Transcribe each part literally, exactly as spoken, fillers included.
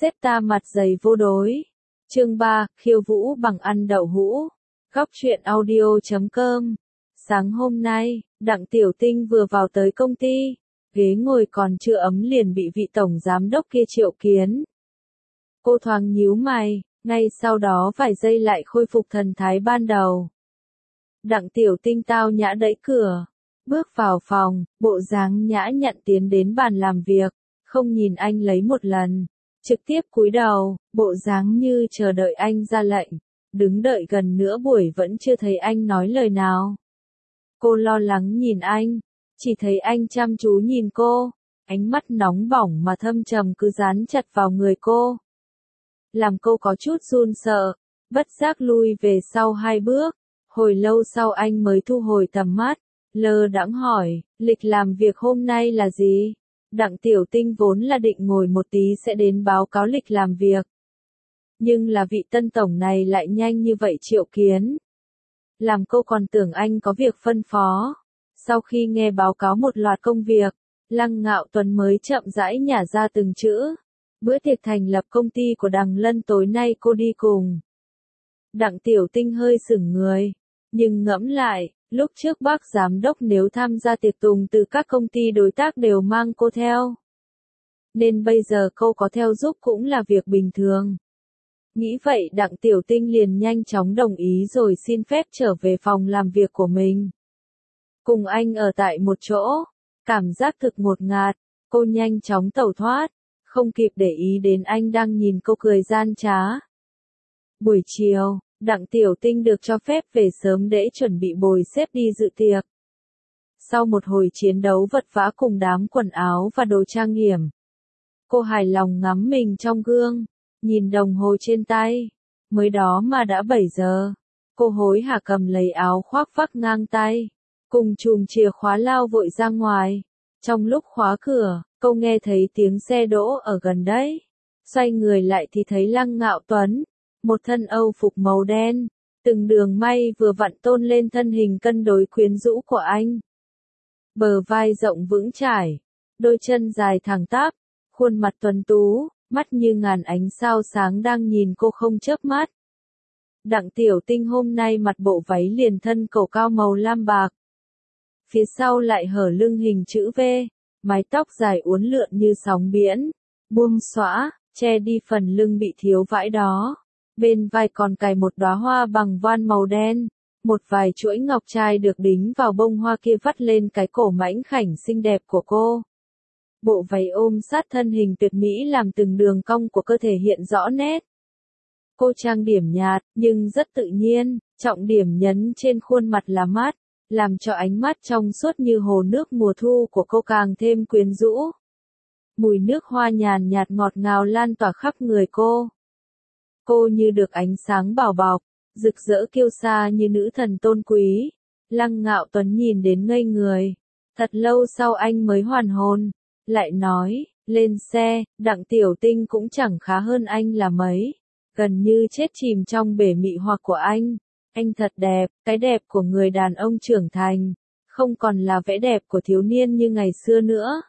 Sếp ta mặt dày vô đối. Chương ba, khiêu vũ bằng ăn đậu hũ. Góc truyện audio chấm com. Sáng hôm nay, Đặng Tiểu Tinh vừa vào tới công ty, ghế ngồi còn chưa ấm liền bị vị tổng giám đốc kia triệu kiến. Cô thoáng nhíu mày, ngay sau đó vài giây lại khôi phục thần thái ban đầu. Đặng Tiểu Tinh tao nhã đẩy cửa, bước vào phòng, bộ dáng nhã nhặn tiến đến bàn làm việc, không nhìn anh lấy một lần, trực tiếp cúi đầu, bộ dáng như chờ đợi anh ra lệnh, đứng đợi gần nửa buổi vẫn chưa thấy anh nói lời nào. Cô lo lắng nhìn anh, chỉ thấy anh chăm chú nhìn cô, ánh mắt nóng bỏng mà thâm trầm cứ dán chặt vào người cô. Làm cô có chút run sợ, bất giác lui về sau hai bước, hồi lâu sau anh mới thu hồi tầm mắt, lơ đãng hỏi, lịch làm việc hôm nay là gì? Đặng Tiểu Tinh vốn là định ngồi một tí sẽ đến báo cáo lịch làm việc. Nhưng là vị tân tổng này lại nhanh như vậy triệu kiến. Làm cô còn tưởng anh có việc phân phó. Sau khi nghe báo cáo một loạt công việc, Lăng Ngạo Tuấn mới chậm rãi nhả ra từng chữ. Bữa tiệc thành lập công ty của Đằng Lân tối nay cô đi cùng. Đặng Tiểu Tinh hơi sững người, nhưng ngẫm lại, lúc trước bác giám đốc nếu tham gia tiệc tùng từ các công ty đối tác đều mang cô theo. Nên bây giờ cô có theo giúp cũng là việc bình thường. Nghĩ vậy Đặng Tiểu Tinh liền nhanh chóng đồng ý rồi xin phép trở về phòng làm việc của mình. Cùng anh ở tại một chỗ, cảm giác thực ngột ngạt, cô nhanh chóng tẩu thoát, không kịp để ý đến anh đang nhìn cô cười gian trá. Buổi chiều, Đặng Tiểu Tinh được cho phép về sớm để chuẩn bị bồi xếp đi dự tiệc. Sau một hồi chiến đấu vật vã cùng đám quần áo và đồ trang điểm, cô hài lòng ngắm mình trong gương, nhìn đồng hồ trên tay, mới đó mà đã bảy giờ. Cô hối hả cầm lấy áo khoác vác ngang tay, cùng chùm chìa khóa lao vội ra ngoài. Trong lúc khóa cửa, cô nghe thấy tiếng xe đỗ ở gần đấy. Xoay người lại thì thấy Lăng Ngạo Tuấn, một thân Âu phục màu đen, từng đường may vừa vặn tôn lên thân hình cân đối quyến rũ của anh. Bờ vai rộng vững chãi, đôi chân dài thẳng tắp, khuôn mặt tuấn tú, mắt như ngàn ánh sao sáng đang nhìn cô không chớp mắt. Đặng Tiểu Tinh hôm nay mặc bộ váy liền thân cổ cao màu lam bạc. Phía sau lại hở lưng hình chữ V, mái tóc dài uốn lượn như sóng biển, buông xõa, che đi phần lưng bị thiếu vãi đó. Bên vai còn cài một đóa hoa bằng voan màu đen, một vài chuỗi ngọc trai được đính vào bông hoa kia vắt lên cái cổ mảnh khảnh xinh đẹp của cô. Bộ váy ôm sát thân hình tuyệt mỹ làm từng đường cong của cơ thể hiện rõ nét. Cô trang điểm nhạt, nhưng rất tự nhiên, trọng điểm nhấn trên khuôn mặt là mắt, làm cho ánh mắt trong suốt như hồ nước mùa thu của cô càng thêm quyến rũ. Mùi nước hoa nhàn nhạt ngọt ngào lan tỏa khắp người cô. Cô như được ánh sáng bảo bọc, rực rỡ kiêu sa như nữ thần tôn quý. Lăng Ngạo Tuấn nhìn đến ngây người. Thật lâu sau anh mới hoàn hồn, lại nói, lên xe. Đặng Tiểu Tinh cũng chẳng khá hơn anh là mấy, gần như chết chìm trong bể mị hoặc của anh. Anh thật đẹp, cái đẹp của người đàn ông trưởng thành, không còn là vẻ đẹp của thiếu niên như ngày xưa nữa.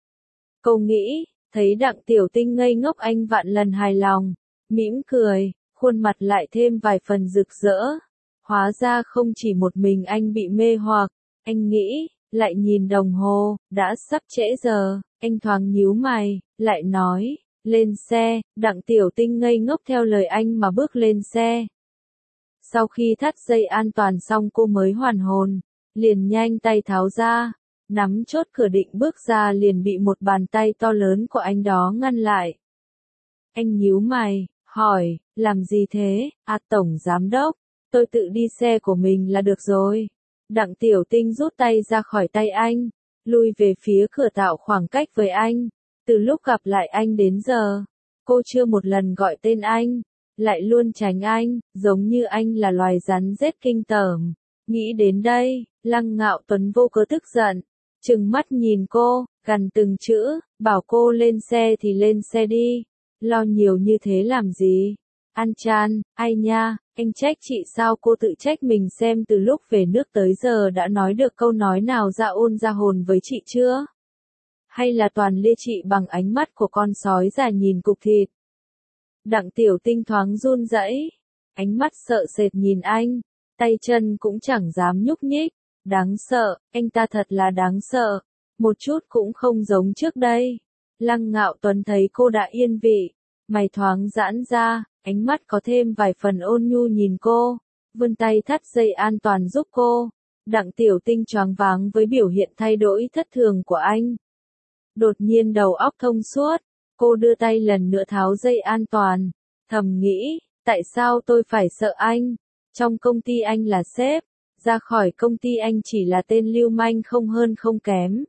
Cô nghĩ, thấy Đặng Tiểu Tinh ngây ngốc anh vạn lần hài lòng, mỉm cười, khuôn mặt lại thêm vài phần rực rỡ. Hóa ra không chỉ một mình anh bị mê hoặc, anh nghĩ, lại nhìn đồng hồ, đã sắp trễ giờ, anh thoáng nhíu mày, lại nói, lên xe. Đặng Tiểu Tinh ngây ngốc theo lời anh mà bước lên xe. Sau khi thắt dây an toàn xong cô mới hoàn hồn, liền nhanh tay tháo ra, nắm chốt cửa định bước ra liền bị một bàn tay to lớn của anh đó ngăn lại. Anh nhíu mày, hỏi, làm gì thế? À, tổng giám đốc, tôi tự đi xe của mình là được rồi. Đặng Tiểu Tinh rút tay ra khỏi tay anh, lui về phía cửa tạo khoảng cách với anh. Từ lúc gặp lại anh đến giờ, cô chưa một lần gọi tên anh, lại luôn tránh anh, giống như anh là loài rắn rết kinh tởm. Nghĩ đến đây, Lăng Ngạo Tuấn vô cớ tức giận, trừng mắt nhìn cô, gằn từng chữ, bảo cô lên xe thì lên xe đi, lo nhiều như thế làm gì? An Chan, ai nha, anh trách chị sao? Cô tự trách mình xem từ lúc về nước tới giờ đã nói được câu nói nào ra ôn ra hồn với chị chưa? Hay là toàn lia chị bằng ánh mắt của con sói già nhìn cục thịt? Đặng Tiểu Tinh thoáng run rẩy, ánh mắt sợ sệt nhìn anh, tay chân cũng chẳng dám nhúc nhích, đáng sợ, anh ta thật là đáng sợ, một chút cũng không giống trước đây. Lăng Ngạo Tuấn thấy cô đã yên vị, mày thoáng giãn ra, ánh mắt có thêm vài phần ôn nhu nhìn cô, vươn tay thắt dây an toàn giúp cô. Đặng Tiểu Tinh choáng váng với biểu hiện thay đổi thất thường của anh. Đột nhiên đầu óc thông suốt, cô đưa tay lần nữa tháo dây an toàn, thầm nghĩ, tại sao tôi phải sợ anh? Trong công ty anh là sếp, ra khỏi công ty anh chỉ là tên lưu manh không hơn không kém.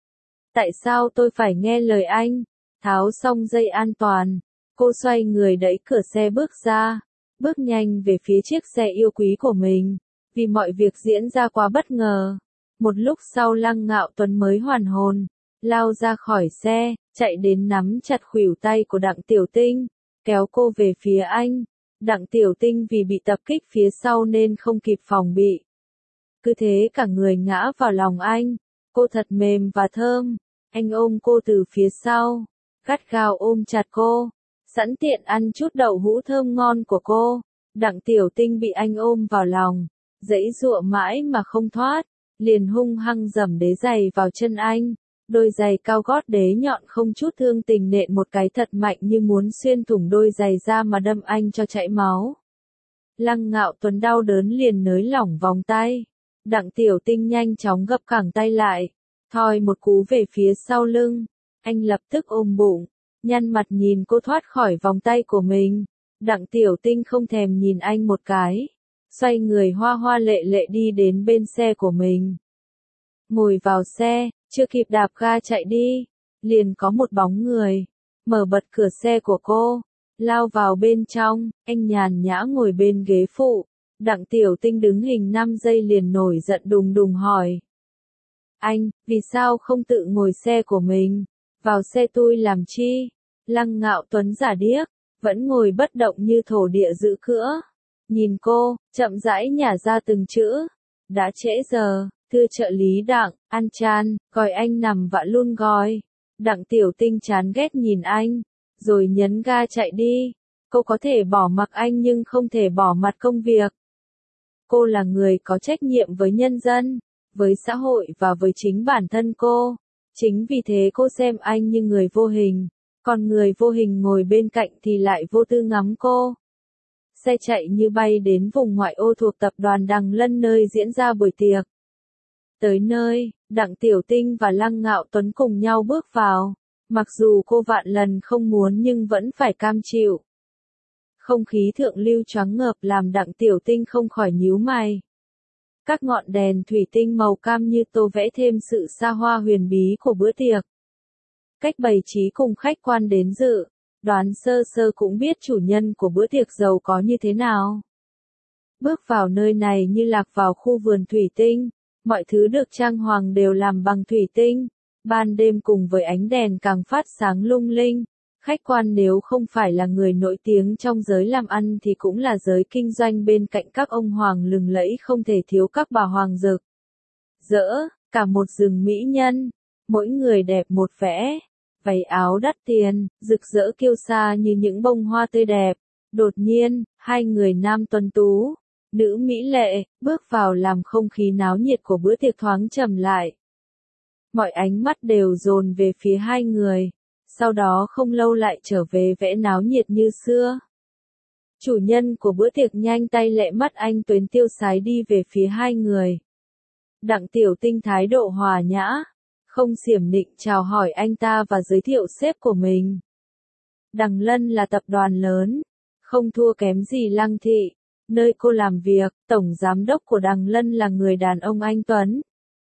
Tại sao tôi phải nghe lời anh? Tháo xong dây an toàn, cô xoay người đẩy cửa xe bước ra, bước nhanh về phía chiếc xe yêu quý của mình, vì mọi việc diễn ra quá bất ngờ. Một lúc sau Lăng Ngạo Tuấn mới hoàn hồn, lao ra khỏi xe, chạy đến nắm chặt khuỷu tay của Đặng Tiểu Tinh, kéo cô về phía anh. Đặng Tiểu Tinh vì bị tập kích phía sau nên không kịp phòng bị. Cứ thế cả người ngã vào lòng anh, cô thật mềm và thơm, anh ôm cô từ phía sau, gắt gao ôm chặt cô, sẵn tiện ăn chút đậu hũ thơm ngon của cô. Đặng Tiểu Tinh bị anh ôm vào lòng, giãy giụa mãi mà không thoát, liền hung hăng giẫm đế giày vào chân anh. Đôi giày cao gót đế nhọn không chút thương tình nện một cái thật mạnh như muốn xuyên thủng đôi giày ra mà đâm anh cho chảy máu. Lăng Ngạo Tuấn đau đớn liền nới lỏng vòng tay. Đặng Tiểu Tinh nhanh chóng gập cẳng tay lại, thoi một cú về phía sau lưng. Anh lập tức ôm bụng, nhăn mặt nhìn cô thoát khỏi vòng tay của mình. Đặng Tiểu Tinh không thèm nhìn anh một cái, xoay người hoa hoa lệ lệ đi đến bên xe của mình. Ngồi vào xe, chưa kịp đạp ga chạy đi, liền có một bóng người, mở bật cửa xe của cô, lao vào bên trong. Anh nhàn nhã ngồi bên ghế phụ, Đặng Tiểu Tinh đứng hình năm giây liền nổi giận đùng đùng hỏi. Anh, vì sao không tự ngồi xe của mình, vào xe tôi làm chi? Lăng Ngạo Tuấn giả điếc, vẫn ngồi bất động như thổ địa giữ cửa, nhìn cô, chậm rãi nhả ra từng chữ. Đã trễ giờ, thưa trợ lý Đặng, ăn chan, gọi anh nằm vạ luôn gọi. Đặng Tiểu Tinh chán ghét nhìn anh, rồi nhấn ga chạy đi. Cô có thể bỏ mặc anh nhưng không thể bỏ mặc công việc. Cô là người có trách nhiệm với nhân dân, với xã hội và với chính bản thân cô. Chính vì thế cô xem anh như người vô hình, còn người vô hình ngồi bên cạnh thì lại vô tư ngắm cô. Xe chạy như bay đến vùng ngoại ô thuộc tập đoàn Đằng Lân nơi diễn ra buổi tiệc. Tới nơi, Đặng Tiểu Tinh và Lăng Ngạo Tuấn cùng nhau bước vào, mặc dù cô vạn lần không muốn nhưng vẫn phải cam chịu. Không khí thượng lưu choáng ngợp làm Đặng Tiểu Tinh không khỏi nhíu mày. Các ngọn đèn thủy tinh màu cam như tô vẽ thêm sự xa hoa huyền bí của bữa tiệc. Cách bày trí cùng khách quan đến dự, đoán sơ sơ cũng biết chủ nhân của bữa tiệc giàu có như thế nào. Bước vào nơi này như lạc vào khu vườn thủy tinh, mọi thứ được trang hoàng đều làm bằng thủy tinh, ban đêm cùng với ánh đèn càng phát sáng lung linh. Khách quan nếu không phải là người nổi tiếng trong giới làm ăn thì cũng là giới kinh doanh, bên cạnh các ông hoàng lừng lẫy không thể thiếu các bà hoàng rực rỡ, cả một rừng mỹ nhân, mỗi người đẹp một vẻ, váy áo đắt tiền, rực rỡ kiêu sa như những bông hoa tươi đẹp. Đột nhiên, hai người nam tuấn tú, nữ mỹ lệ, bước vào làm không khí náo nhiệt của bữa tiệc thoáng trầm lại. Mọi ánh mắt đều dồn về phía hai người. Sau đó không lâu lại trở về vẻ náo nhiệt như xưa. Chủ nhân của bữa tiệc nhanh tay lẹ mắt anh Tuấn tiêu sái đi về phía hai người. Đặng Tiểu Tinh thái độ hòa nhã, không xiểm nịnh chào hỏi anh ta và giới thiệu sếp của mình. Đằng Lân là tập đoàn lớn, không thua kém gì Lăng Thị, nơi cô làm việc. Tổng giám đốc của Đằng Lân là người đàn ông anh Tuấn.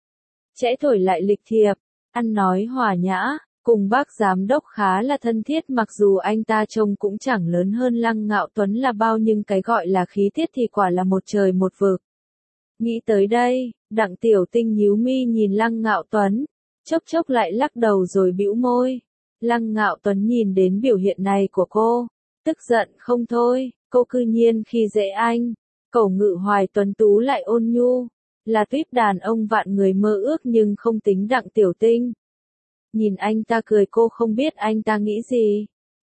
Chẽ thổi lại lịch thiệp, ăn nói hòa nhã. Cùng bác giám đốc khá là thân thiết, mặc dù anh ta trông cũng chẳng lớn hơn Lăng Ngạo Tuấn là bao nhưng cái gọi là khí tiết thì quả là một trời một vực. Nghĩ tới đây, Đặng Tiểu Tinh nhíu mi nhìn Lăng Ngạo Tuấn, chốc chốc lại lắc đầu rồi bĩu môi. Lăng Ngạo Tuấn nhìn đến biểu hiện này của cô, tức giận không thôi, cô cư nhiên khi dễ anh, cẩu ngự hoài tuấn tú lại ôn nhu, là tuýp đàn ông vạn người mơ ước nhưng không tính Đặng Tiểu Tinh. Nhìn anh ta cười cô không biết anh ta nghĩ gì.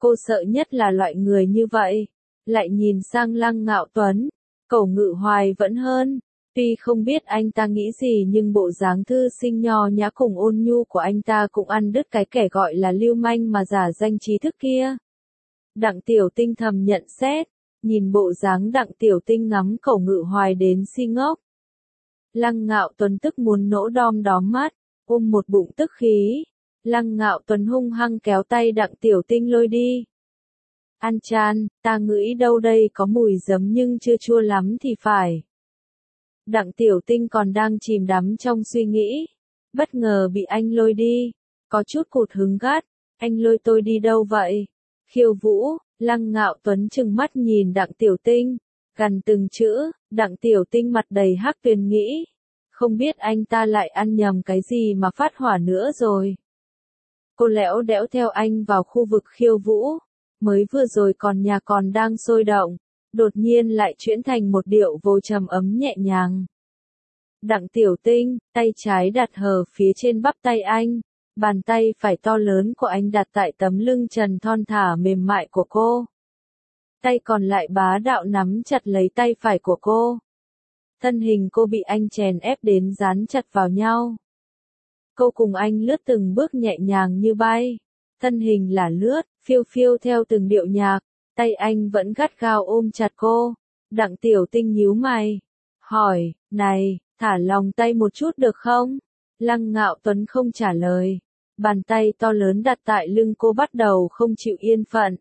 Cô sợ nhất là loại người như vậy. Lại nhìn sang Lăng Ngạo Tuấn, Cổ Ngự Hoài vẫn hơn. Tuy không biết anh ta nghĩ gì nhưng bộ dáng thư sinh nho nhã cùng ôn nhu của anh ta cũng ăn đứt cái kẻ gọi là lưu manh mà giả danh trí thức kia. Đặng Tiểu Tinh thầm nhận xét, nhìn bộ dáng Đặng Tiểu Tinh ngắm Cổ Ngự Hoài đến si ngốc. Lăng Ngạo Tuấn tức muốn nổ đom đóm mắt, ôm một bụng tức khí. Lăng Ngạo Tuấn hung hăng kéo tay Đặng Tiểu Tinh lôi đi. An Chan, ta nghĩ đâu đây có mùi giấm nhưng chưa chua lắm thì phải. Đặng Tiểu Tinh còn đang chìm đắm trong suy nghĩ, bất ngờ bị anh lôi đi, có chút cụt hứng gắt, anh lôi tôi đi đâu vậy? Khiêu vũ, Lăng Ngạo Tuấn trừng mắt nhìn Đặng Tiểu Tinh, gằn từng chữ, Đặng Tiểu Tinh mặt đầy hắc tuyền nghĩ, không biết anh ta lại ăn nhầm cái gì mà phát hỏa nữa rồi. Cô lẽo đẽo theo anh vào khu vực khiêu vũ, mới vừa rồi còn nhà còn đang sôi động, đột nhiên lại chuyển thành một điệu vô trầm ấm nhẹ nhàng. Đặng Tiểu Tinh, tay trái đặt hờ phía trên bắp tay anh, bàn tay phải to lớn của anh đặt tại tấm lưng trần thon thả mềm mại của cô. Tay còn lại bá đạo nắm chặt lấy tay phải của cô. Thân hình cô bị anh chèn ép đến dán chặt vào nhau. Cô cùng anh lướt từng bước nhẹ nhàng như bay. Thân hình là lướt, phiêu phiêu theo từng điệu nhạc. Tay anh vẫn gắt gao ôm chặt cô. Đặng Tiểu Tinh nhíu mày. Hỏi, này, thả lòng tay một chút được không? Lăng Ngạo Tuấn không trả lời. Bàn tay to lớn đặt tại lưng cô bắt đầu không chịu yên phận.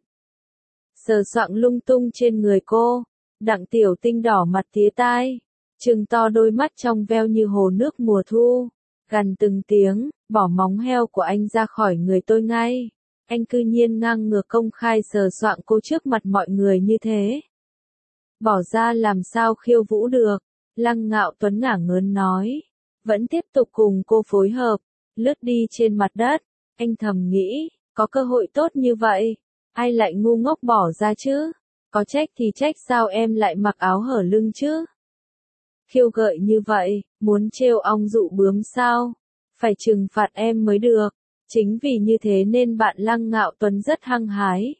Sờ soạng lung tung trên người cô. Đặng Tiểu Tinh đỏ mặt tía tai. Trừng to đôi mắt trong veo như hồ nước mùa thu. Gằn từng tiếng, bỏ móng heo của anh ra khỏi người tôi ngay. Anh cư nhiên ngang ngược công khai sờ soạng cô trước mặt mọi người như thế. Bỏ ra làm sao khiêu vũ được. Lăng Ngạo Tuấn ngả ngớn nói. Vẫn tiếp tục cùng cô phối hợp. Lướt đi trên mặt đất. Anh thầm nghĩ, có cơ hội tốt như vậy. Ai lại ngu ngốc bỏ ra chứ? Có trách thì trách sao em lại mặc áo hở lưng chứ? Khiêu gợi như vậy, muốn trêu ong dụ bướm sao? Phải trừng phạt em mới được. Chính vì như thế nên bạn Lăng Ngạo Tuấn rất hăng hái.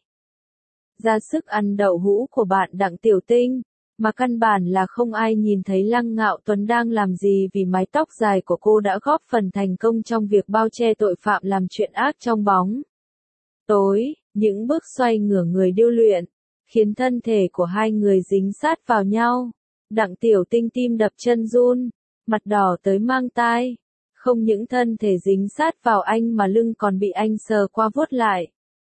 Ra sức ăn đậu hũ của bạn Đặng Tiểu Tinh, mà căn bản là không ai nhìn thấy Lăng Ngạo Tuấn đang làm gì vì mái tóc dài của cô đã góp phần thành công trong việc bao che tội phạm làm chuyện ác trong bóng tối. Những bước xoay ngửa người điêu luyện, khiến thân thể của hai người dính sát vào nhau. Đặng Tiểu Tinh tim đập chân run, mặt đỏ tới mang tai. Không những thân thể dính sát vào anh mà lưng còn bị anh sờ qua vuốt lại.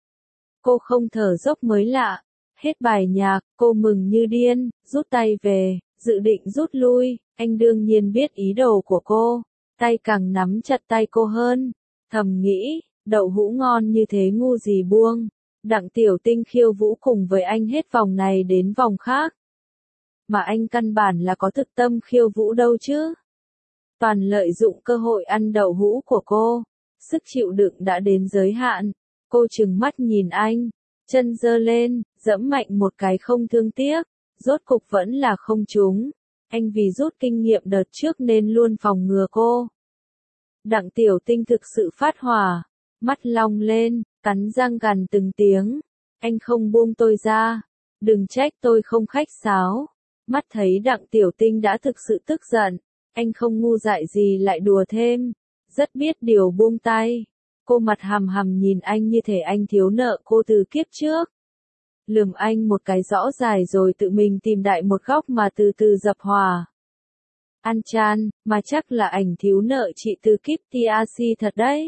Cô không thở dốc mới lạ. Hết bài nhạc, cô mừng như điên, rút tay về, dự định rút lui. Anh đương nhiên biết ý đồ của cô. Tay càng nắm chặt tay cô hơn. Thầm nghĩ, đậu hũ ngon như thế ngu gì buông. Đặng Tiểu Tinh khiêu vũ cùng với anh hết vòng này đến vòng khác. Mà anh căn bản là có thực tâm khiêu vũ đâu chứ. Toàn lợi dụng cơ hội ăn đậu hũ của cô. Sức chịu đựng đã đến giới hạn. Cô trừng mắt nhìn anh. Chân giơ lên, giẫm mạnh một cái không thương tiếc. Rốt cục vẫn là không trúng. Anh vì rút kinh nghiệm đợt trước nên luôn phòng ngừa cô. Đặng Tiểu Tinh thực sự phát hỏa. Mắt long lên, cắn răng gằn từng tiếng. Anh không buông tôi ra. Đừng trách tôi không khách sáo. Mắt thấy Đặng Tiểu Tinh đã thực sự tức giận. Anh không ngu dại gì lại đùa thêm. Rất biết điều buông tay. Cô mặt hằm hằm nhìn anh như thể anh thiếu nợ cô từ kiếp trước. Lườm anh một cái rõ dài rồi tự mình tìm đại một góc mà từ từ dập hòa. An Chan, mà chắc là ảnh thiếu nợ chị từ kiếp tê a xê thật đấy.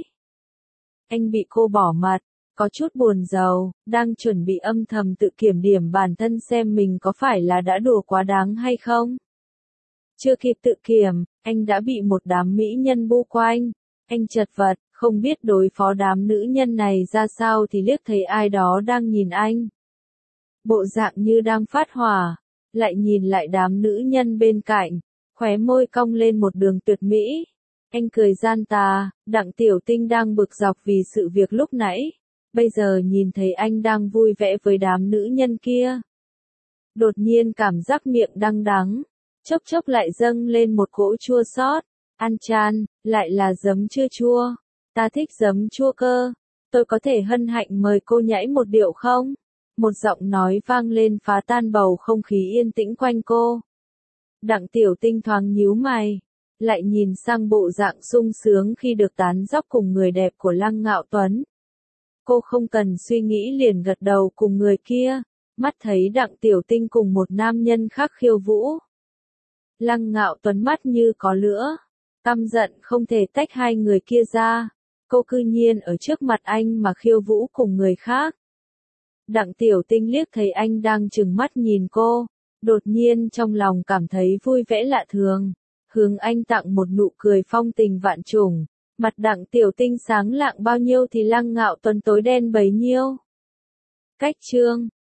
Anh bị cô bỏ mặt, có chút buồn rầu, đang chuẩn bị âm thầm tự kiểm điểm bản thân xem mình có phải là đã đùa quá đáng hay không. Chưa kịp tự kiểm, anh đã bị một đám mỹ nhân bu quanh. Anh chật vật, không biết đối phó đám nữ nhân này ra sao thì liếc thấy ai đó đang nhìn anh. Bộ dạng như đang phát hỏa, lại nhìn lại đám nữ nhân bên cạnh, khóe môi cong lên một đường tuyệt mỹ. Anh cười gian tà, Đặng Tiểu Tinh đang bực dọc vì sự việc lúc nãy. Bây giờ nhìn thấy anh đang vui vẻ với đám nữ nhân kia. Đột nhiên cảm giác miệng đắng đắng, chốc chốc lại dâng lên một cỗ chua xót. An Chan, lại là giấm chưa chua. Ta thích giấm chua cơ. tôi có thể hân hạnh mời cô nhảy một điệu không? Một giọng nói vang lên phá tan bầu không khí yên tĩnh quanh cô. Đặng Tiểu Tinh thoáng nhíu mày, lại nhìn sang bộ dạng sung sướng khi được tán dóc cùng người đẹp của Lăng Ngạo Tuấn. Cô không cần suy nghĩ liền gật đầu cùng người kia, mắt thấy Đặng Tiểu Tinh cùng một nam nhân khác khiêu vũ. Lăng Ngạo Tuấn mắt như có lửa, căm giận không thể tách hai người kia ra, cô cư nhiên ở trước mặt anh mà khiêu vũ cùng người khác. Đặng Tiểu Tinh liếc thấy anh đang trừng mắt nhìn cô, đột nhiên trong lòng cảm thấy vui vẻ lạ thường, hướng anh tặng một nụ cười phong tình vạn trùng, mặt Đặng Tiểu Tinh sáng lạng bao nhiêu thì Lăng Ngạo Tuấn tối đen bấy nhiêu. Cách chương